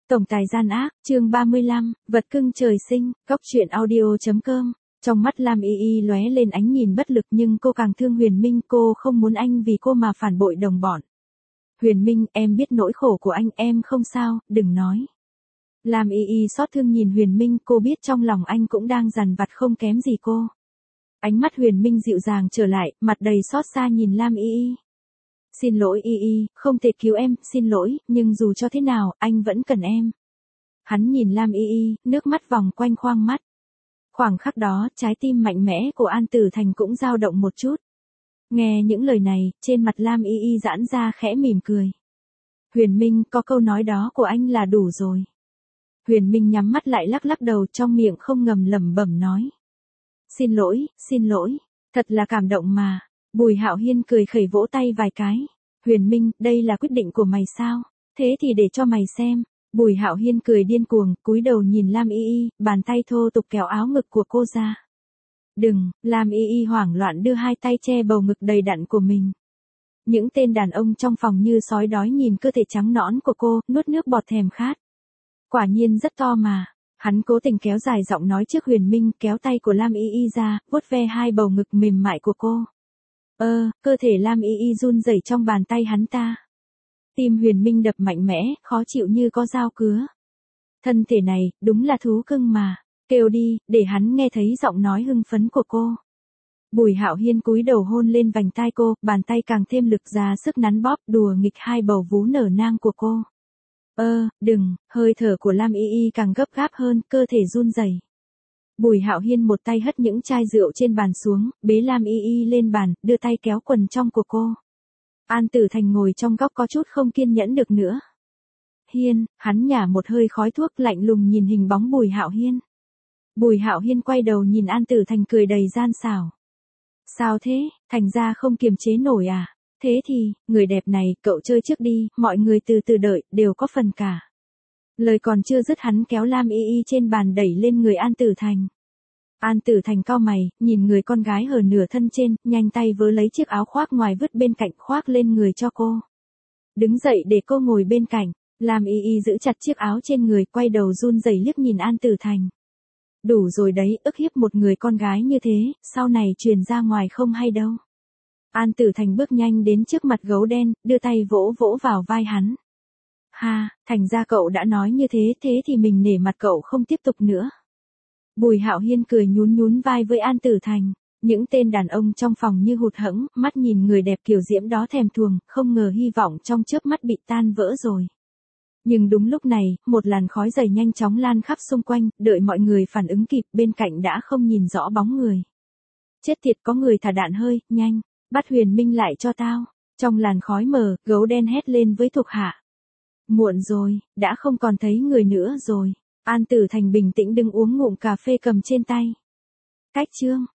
Tổng tài gian ác, chương 35, vật cưng trời sinh, góc truyện audio.com. Trong mắt Lam Y Y lóe lên ánh nhìn bất lực nhưng cô càng thương Huyền Minh, cô không muốn anh vì cô mà phản bội đồng bọn. Huyền Minh, em biết nỗi khổ của anh, em không sao, đừng nói. Lam Y Y xót thương nhìn Huyền Minh, cô biết trong lòng anh cũng đang dằn vặt không kém gì cô. Ánh mắt Huyền Minh dịu dàng trở lại, mặt đầy xót xa nhìn Lam Y Y. Xin lỗi Y Y, không thể cứu em, xin lỗi, nhưng dù cho thế nào, anh vẫn cần em. Hắn nhìn Lam Y Y, nước mắt vòng quanh khoang mắt. Khoảng khắc đó, trái tim mạnh mẽ của An Tử Thành cũng dao động một chút. Nghe những lời này, trên mặt Lam Y Y giãn ra khẽ mỉm cười. Huyền Minh, có câu nói đó của anh là đủ rồi. Huyền Minh nhắm mắt lại lắc lắc đầu, trong miệng không ngầm lẩm bẩm nói. Xin lỗi, thật là cảm động mà. Bùi Hạo Hiên cười khẩy vỗ tay vài cái. Huyền Minh, đây là quyết định của mày sao? Thế thì để cho mày xem. Bùi Hạo Hiên cười điên cuồng, cúi đầu nhìn Lam Y Y, bàn tay thô tục kéo áo ngực của cô ra. Đừng, Lam Y Y hoảng loạn đưa hai tay che bầu ngực đầy đặn của mình. Những tên đàn ông trong phòng như sói đói nhìn cơ thể trắng nõn của cô, nuốt nước bọt thèm khát. Quả nhiên rất to mà. Hắn cố tình kéo dài giọng nói trước Huyền Minh, kéo tay của Lam Y Y ra, vuốt ve hai bầu ngực mềm mại của cô. Cơ thể Lam Y Y run rẩy trong bàn tay hắn ta. Tim Huyền Minh đập mạnh mẽ, khó chịu như có dao cứa. Thân thể này, đúng là thú cưng mà. Kêu đi, để hắn nghe thấy giọng nói hưng phấn của cô. Bùi Hạo Hiên cúi đầu hôn lên vành tai cô, bàn tay càng thêm lực ra sức nắn bóp đùa nghịch hai bầu vú nở nang của cô. Đừng, hơi thở của Lam Y Y càng gấp gáp hơn, cơ thể run rẩy. Bùi Hạo Hiên một tay hất những chai rượu trên bàn xuống, bế Lam Y Y lên bàn, đưa tay kéo quần trong của cô. An Tử Thành ngồi trong góc có chút không kiên nhẫn được nữa. Hiên, hắn nhả một hơi khói thuốc lạnh lùng nhìn hình bóng Bùi Hạo Hiên. Bùi Hạo Hiên quay đầu nhìn An Tử Thành cười đầy gian xảo. Sao thế, thành ra không kiềm chế nổi à? Thế thì, người đẹp này, cậu chơi trước đi, mọi người từ từ đợi, đều có phần cả. Lời còn chưa dứt hắn kéo Lam Y Y trên bàn đẩy lên người An Tử Thành. An Tử Thành cau mày, nhìn người con gái hở nửa thân trên, nhanh tay vớ lấy chiếc áo khoác ngoài vứt bên cạnh khoác lên người cho cô. Đứng dậy để cô ngồi bên cạnh, Lam Y Y giữ chặt chiếc áo trên người, quay đầu run rẩy liếc nhìn An Tử Thành. Đủ rồi đấy, ức hiếp một người con gái như thế, sau này truyền ra ngoài không hay đâu. An Tử Thành bước nhanh đến trước mặt gấu đen, đưa tay vỗ vỗ vào vai hắn. Ha, thành ra cậu đã nói như thế, thế thì mình nể mặt cậu không tiếp tục nữa. Bùi Hạo Hiên cười nhún nhún vai với An Tử Thành. Những tên đàn ông trong phòng như hụt hẫng, mắt nhìn người đẹp kiều diễm đó thèm thuồng, không ngờ hy vọng trong chớp mắt bị tan vỡ rồi. Nhưng đúng lúc này, một làn khói dày nhanh chóng lan khắp xung quanh, đợi mọi người phản ứng kịp, bên cạnh đã không nhìn rõ bóng người. Chết tiệt, có người thả đạn hơi, nhanh, bắt Huyền Minh lại cho tao. Trong làn khói mờ, gấu đen hét lên với thuộc hạ. Muộn rồi, đã không còn thấy người nữa rồi. An Tử Thành bình tĩnh đứng uống ngụm cà phê cầm trên tay. Cách chương.